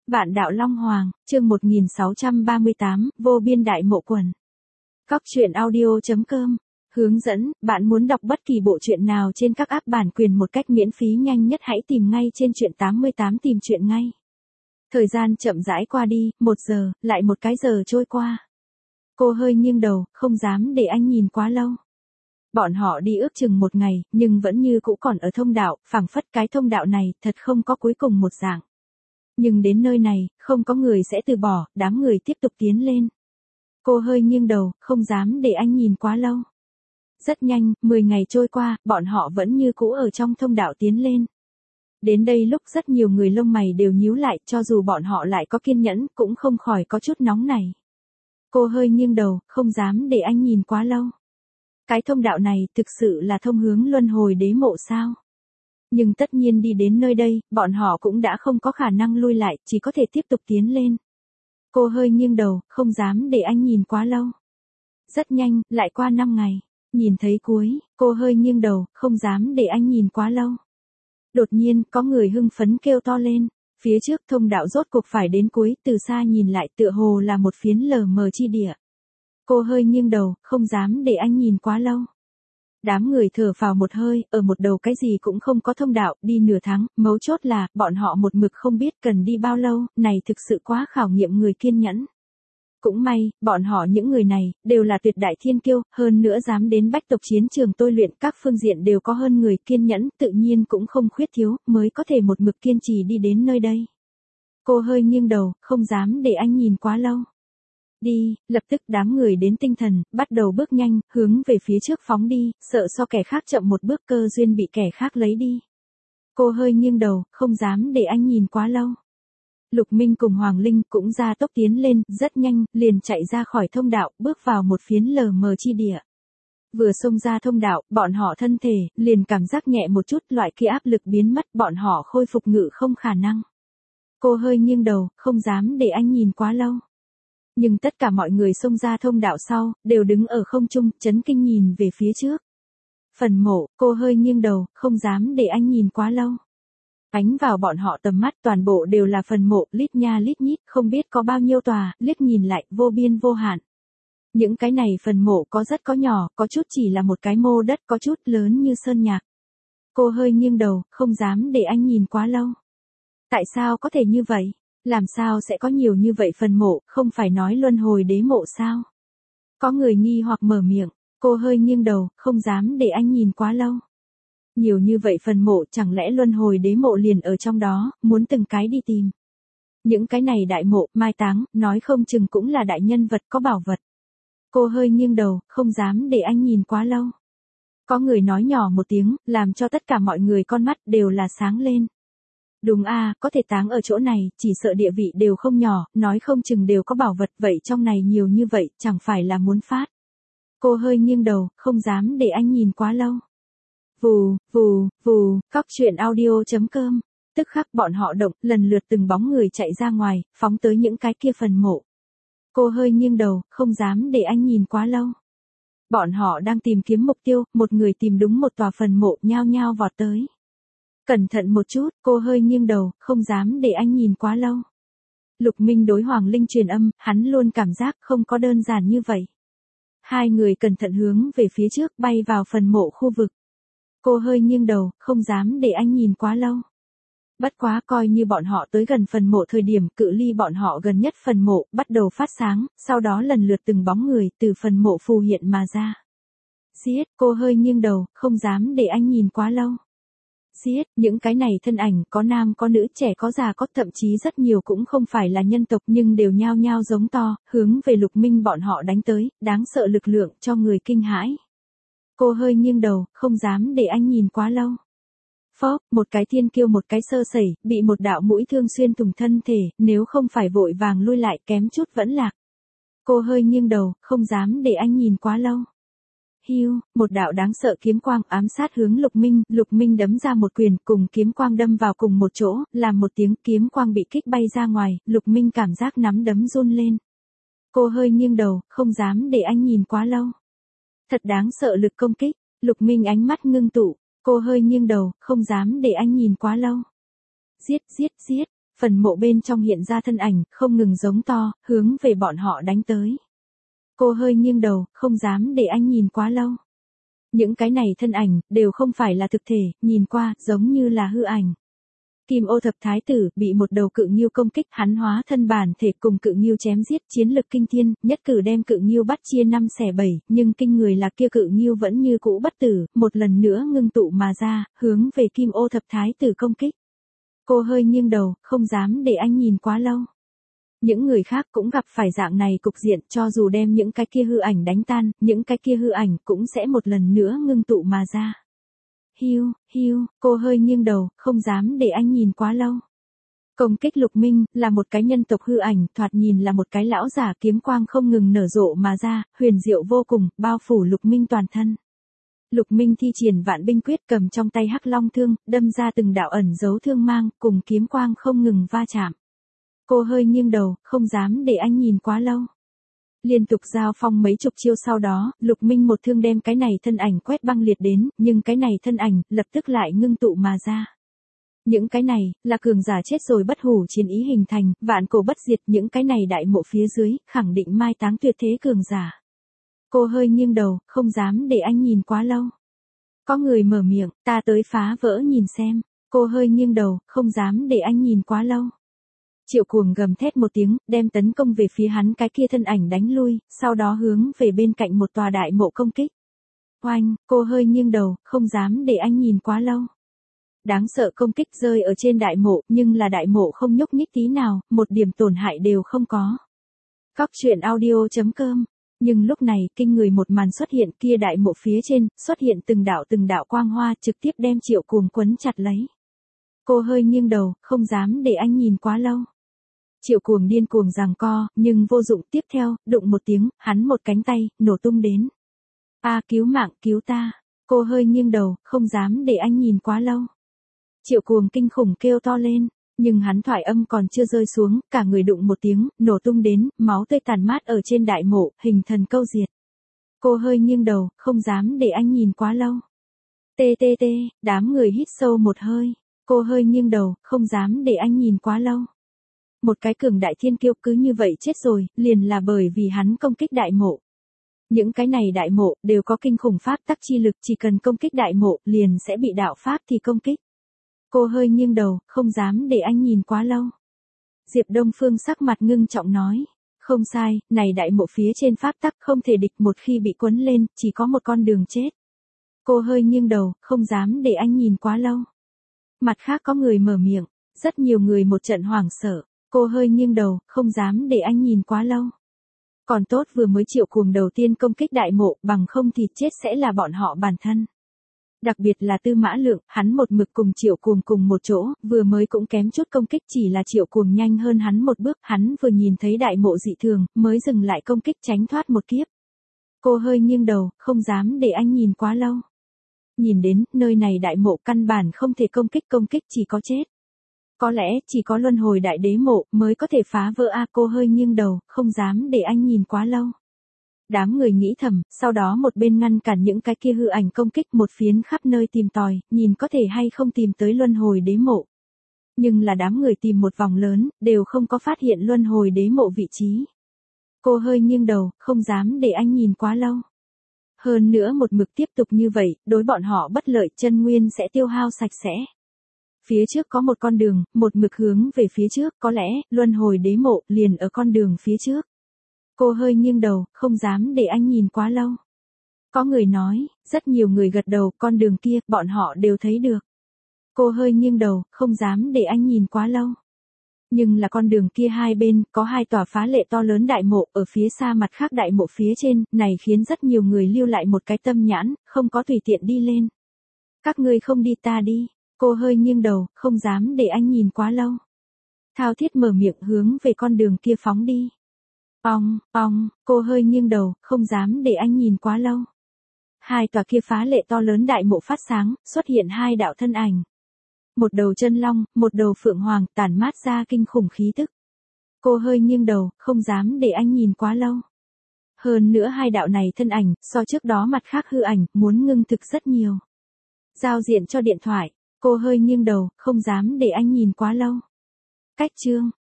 Vạn đạo Long Hoàng, chương 1638, vô biên đại mộ quần. Các truyện audio.com hướng dẫn, bạn muốn đọc bất kỳ bộ truyện nào trên các app bản quyền một cách miễn phí nhanh nhất hãy tìm ngay trên truyện 88 tìm truyện ngay. Thời gian chậm rãi qua đi, 1 giờ, lại một cái giờ trôi qua. Cô hơi nghiêng đầu, không dám để anh nhìn quá lâu. Bọn họ đi ước chừng 1 ngày, nhưng vẫn như cũ còn ở thông đạo, phảng phất cái thông đạo này thật không có cuối cùng một dạng. Nhưng đến nơi này, không có người sẽ từ bỏ, đám người tiếp tục tiến lên. Cô hơi nghiêng đầu, không dám để anh nhìn quá lâu. Rất nhanh, 10 ngày trôi qua, bọn họ vẫn như cũ ở trong thông đạo tiến lên. Đến đây lúc rất nhiều người lông mày đều nhíu lại, cho dù bọn họ lại có kiên nhẫn, cũng không khỏi có chút nóng này. Cô hơi nghiêng đầu, không dám để anh nhìn quá lâu. Cái thông đạo này thực sự là thông hướng luân hồi đế mộ sao? Nhưng tất nhiên đi đến nơi đây, bọn họ cũng đã không có khả năng lui lại, chỉ có thể tiếp tục tiến lên. Cô hơi nghiêng đầu, không dám để anh nhìn quá lâu. Rất nhanh, lại qua 5 ngày. Nhìn thấy cuối, cô hơi nghiêng đầu, không dám để anh nhìn quá lâu. Đột nhiên, có người hưng phấn kêu to lên. Phía trước thông đạo rốt cuộc phải đến cuối, từ xa nhìn lại tựa hồ là một phiến lờ mờ chi địa. Cô hơi nghiêng đầu, không dám để anh nhìn quá lâu. Đám người thở phào một hơi, ở một đầu cái gì cũng không có thông đạo, đi nửa tháng, mấu chốt là, bọn họ một mực không biết cần đi bao lâu, này thực sự quá khảo nghiệm người kiên nhẫn. Cũng may, bọn họ những người này, đều là tuyệt đại thiên kiêu, hơn nữa dám đến bách tộc chiến trường tôi luyện các phương diện đều có hơn người kiên nhẫn, tự nhiên cũng không khuyết thiếu, mới có thể một mực kiên trì đi đến nơi đây. Cô hơi nghiêng đầu, không dám để anh nhìn quá lâu. Đi, lập tức đám người đến tinh thần, bắt đầu bước nhanh, hướng về phía trước phóng đi, sợ so kẻ khác chậm một bước cơ duyên bị kẻ khác lấy đi. Cô hơi nghiêng đầu, không dám để anh nhìn quá lâu. Lục Minh cùng Hoàng Linh cũng ra tốc tiến lên, rất nhanh, liền chạy ra khỏi thông đạo, bước vào một phiến lờ mờ chi địa. Vừa xông ra thông đạo, bọn họ thân thể, liền cảm giác nhẹ một chút, loại kia áp lực biến mất, bọn họ khôi phục ngự không khả năng. Cô hơi nghiêng đầu, không dám để anh nhìn quá lâu. Nhưng tất cả mọi người xông ra thông đạo sau, đều đứng ở không trung, chấn kinh nhìn về phía trước. Phần mộ, cô hơi nghiêng đầu, không dám để anh nhìn quá lâu. Ánh vào bọn họ tầm mắt toàn bộ đều là phần mộ, lít nha lít nhít, không biết có bao nhiêu tòa, liếc nhìn lại, vô biên vô hạn. Những cái này phần mộ có rất có nhỏ, có chút chỉ là một cái mô đất, có chút lớn như sơn nhạc. Cô hơi nghiêng đầu, không dám để anh nhìn quá lâu. Tại sao có thể như vậy? Làm sao sẽ có nhiều như vậy phần mộ, không phải nói luân hồi đế mộ sao? Có người nghi hoặc mở miệng, cô hơi nghiêng đầu, không dám để anh nhìn quá lâu. Nhiều như vậy phần mộ chẳng lẽ luân hồi đế mộ liền ở trong đó, muốn từng cái đi tìm. Những cái này đại mộ, mai táng, nói không chừng cũng là đại nhân vật có bảo vật. Cô hơi nghiêng đầu, không dám để anh nhìn quá lâu. Có người nói nhỏ một tiếng, làm cho tất cả mọi người con mắt đều là sáng lên. Đúng a, có thể táng ở chỗ này, chỉ sợ địa vị đều không nhỏ, nói không chừng đều có bảo vật, vậy trong này nhiều như vậy, chẳng phải là muốn phát. Cô hơi nghiêng đầu, không dám để anh nhìn quá lâu. Vù, vù, vù, các truyện audio.com. Tức khắc bọn họ động, lần lượt từng bóng người chạy ra ngoài, phóng tới những cái kia phần mộ. Cô hơi nghiêng đầu, không dám để anh nhìn quá lâu. Bọn họ đang tìm kiếm mục tiêu, một người tìm đúng một tòa phần mộ, nhao nhao vọt tới. Cẩn thận một chút, cô hơi nghiêng đầu, không dám để anh nhìn quá lâu. Lục Minh đối Hoàng Linh truyền âm, hắn luôn cảm giác không có đơn giản như vậy. Hai người cẩn thận hướng về phía trước bay vào phần mộ khu vực. Cô hơi nghiêng đầu, không dám để anh nhìn quá lâu. Bất quá coi như bọn họ tới gần phần mộ thời điểm cự ly bọn họ gần nhất phần mộ bắt đầu phát sáng, sau đó lần lượt từng bóng người từ phần mộ phù hiện mà ra. Xiết, cô hơi nghiêng đầu, không dám để anh nhìn quá lâu. Xiết, những cái này thân ảnh có nam có nữ trẻ có già có thậm chí rất nhiều cũng không phải là nhân tộc nhưng đều nhao nhao giống to, hướng về Lục Minh bọn họ đánh tới, đáng sợ lực lượng cho người kinh hãi. Cô hơi nghiêng đầu, không dám để anh nhìn quá lâu. Phốc, một cái thiên kiêu một cái sơ sẩy, bị một đạo mũi thương xuyên thủng thân thể, nếu không phải vội vàng lui lại kém chút vẫn lạc. Cô hơi nghiêng đầu, không dám để anh nhìn quá lâu. Hiu, một đạo đáng sợ kiếm quang ám sát hướng Lục Minh đấm ra một quyền cùng kiếm quang đâm vào cùng một chỗ, làm một tiếng kiếm quang bị kích bay ra ngoài, Lục Minh cảm giác nắm đấm run lên. Cô hơi nghiêng đầu, không dám để anh nhìn quá lâu. Thật đáng sợ lực công kích, Lục Minh ánh mắt ngưng tụ, cô hơi nghiêng đầu, không dám để anh nhìn quá lâu. Giết, giết, giết, phần mộ bên trong hiện ra thân ảnh, không ngừng giống to, hướng về bọn họ đánh tới. Cô hơi nghiêng đầu, không dám để anh nhìn quá lâu. Những cái này thân ảnh, đều không phải là thực thể, nhìn qua, giống như là hư ảnh. Kim Ô Thập Thái Tử bị một đầu cự nghiêu công kích, hắn hóa thân bản thể cùng cự nghiêu chém giết, chiến lực kinh thiên, nhất cử đem cự nghiêu bắt chia 5/7, nhưng kinh người là kia cự nghiêu vẫn như cũ bất tử, một lần nữa ngưng tụ mà ra, hướng về Kim Ô Thập Thái Tử công kích. Cô hơi nghiêng đầu, không dám để anh nhìn quá lâu. Những người khác cũng gặp phải dạng này cục diện, cho dù đem những cái kia hư ảnh đánh tan, những cái kia hư ảnh cũng sẽ một lần nữa ngưng tụ mà ra. Hiu, cô hơi nghiêng đầu, không dám để anh nhìn quá lâu. Công kích Lục Minh, là một cái nhân tộc hư ảnh, thoạt nhìn là một cái lão giả, kiếm quang không ngừng nở rộ mà ra, huyền diệu vô cùng, bao phủ Lục Minh toàn thân. Lục Minh thi triển Vạn Binh Quyết, cầm trong tay Hắc Long thương, đâm ra từng đạo ẩn dấu thương mang, cùng kiếm quang không ngừng va chạm. Cô hơi nghiêng đầu, không dám để anh nhìn quá lâu. Liên tục giao phong mấy chục chiêu sau đó, Lục Minh một thương đem cái này thân ảnh quét băng liệt đến, nhưng cái này thân ảnh, lập tức lại ngưng tụ mà ra. Những cái này, là cường giả chết rồi bất hủ chiến ý hình thành, vạn cổ bất diệt, những cái này đại mộ phía dưới, khẳng định mai táng tuyệt thế cường giả. Cô hơi nghiêng đầu, không dám để anh nhìn quá lâu. Có người mở miệng, ta tới phá vỡ nhìn xem. Cô hơi nghiêng đầu, không dám để anh nhìn quá lâu. Triệu Cuồng gầm thét một tiếng, đem tấn công về phía hắn cái kia thân ảnh đánh lui, sau đó hướng về bên cạnh một tòa đại mộ công kích. Oanh, cô hơi nghiêng đầu, không dám để anh nhìn quá lâu. Đáng sợ công kích rơi ở trên đại mộ, nhưng là đại mộ không nhúc nhích tí nào, một điểm tổn hại đều không có. Cóc truyện audio.com. Nhưng lúc này, kinh người một màn xuất hiện, kia đại mộ phía trên, xuất hiện từng đạo quang hoa, trực tiếp đem Triệu Cuồng quấn chặt lấy. Cô hơi nghiêng đầu, không dám để anh nhìn quá lâu. Triệu Cuồng điên cuồng giằng co, nhưng vô dụng, tiếp theo, đụng một tiếng, hắn một cánh tay, nổ tung đến. A, cứu mạng, cứu ta. Cô hơi nghiêng đầu, không dám để anh nhìn quá lâu. Triệu Cuồng kinh khủng kêu to lên, nhưng hắn thoại âm còn chưa rơi xuống, cả người đụng một tiếng, nổ tung đến, máu tươi tàn mát ở trên đại mộ, hình thần câu diệt. Cô hơi nghiêng đầu, không dám để anh nhìn quá lâu. TTT, đám người hít sâu một hơi. Cô hơi nghiêng đầu, không dám để anh nhìn quá lâu. Một cái cường đại thiên kiêu cứ như vậy chết rồi, liền là bởi vì hắn công kích đại mộ. Những cái này đại mộ, đều có kinh khủng pháp tắc chi lực, chỉ cần công kích đại mộ, liền sẽ bị đạo pháp thì công kích. Cô hơi nghiêng đầu, không dám để anh nhìn quá lâu. Diệp Đông Phương sắc mặt ngưng trọng nói. Không sai, này đại mộ phía trên pháp tắc không thể địch, một khi bị quấn lên, chỉ có một con đường chết. Cô hơi nghiêng đầu, không dám để anh nhìn quá lâu. Mặt khác có người mở miệng, rất nhiều người một trận hoảng sợ. Cô hơi nghiêng đầu, không dám để anh nhìn quá lâu. Còn tốt vừa mới Triệu Cuồng đầu tiên công kích đại mộ, bằng không thì chết sẽ là bọn họ bản thân. Đặc biệt là Tư Mã Lượng, hắn một mực cùng Triệu Cuồng cùng một chỗ, vừa mới cũng kém chút công kích, chỉ là Triệu Cuồng nhanh hơn hắn một bước, hắn vừa nhìn thấy đại mộ dị thường, mới dừng lại công kích tránh thoát một kiếp. Cô hơi nghiêng đầu, không dám để anh nhìn quá lâu. Nhìn đến, nơi này đại mộ căn bản không thể công kích chỉ có chết. Có lẽ, chỉ có luân hồi đại đế mộ, mới có thể phá vỡ a. Cô hơi nghiêng đầu, không dám để anh nhìn quá lâu. Đám người nghĩ thầm, sau đó một bên ngăn cản những cái kia hư ảnh công kích, một phiến khắp nơi tìm tòi, nhìn có thể hay không tìm tới luân hồi đế mộ. Nhưng là đám người tìm một vòng lớn, đều không có phát hiện luân hồi đế mộ vị trí. Cô hơi nghiêng đầu, không dám để anh nhìn quá lâu. Hơn nữa một mực tiếp tục như vậy, đối bọn họ bất lợi, chân nguyên sẽ tiêu hao sạch sẽ. Phía trước có một con đường, một mực hướng về phía trước, có lẽ, luân hồi đế mộ, liền ở con đường phía trước. Cô hơi nghiêng đầu, không dám để anh nhìn quá lâu. Có người nói, rất nhiều người gật đầu, con đường kia, bọn họ đều thấy được. Cô hơi nghiêng đầu, không dám để anh nhìn quá lâu. Nhưng là con đường kia hai bên, có hai tòa phá lệ to lớn đại mộ, ở phía xa mặt khác đại mộ phía trên, này khiến rất nhiều người lưu lại một cái tâm nhãn, không có tùy tiện đi lên. Các ngươi không đi ta đi. Cô hơi nghiêng đầu, không dám để anh nhìn quá lâu. Thao Thiết mở miệng hướng về con đường kia phóng đi. Ong, cô hơi nghiêng đầu, không dám để anh nhìn quá lâu. Hai tòa kia phá lệ to lớn đại mộ phát sáng, xuất hiện hai đạo thân ảnh. Một đầu chân long, một đầu phượng hoàng, tản mát ra kinh khủng khí tức. Cô hơi nghiêng đầu, không dám để anh nhìn quá lâu. Hơn nữa hai đạo này thân ảnh, so trước đó mặt khác hư ảnh, muốn ngưng thực rất nhiều. Giao diện cho điện thoại. Cô hơi nghiêng đầu, không dám để anh nhìn quá lâu. Cách chương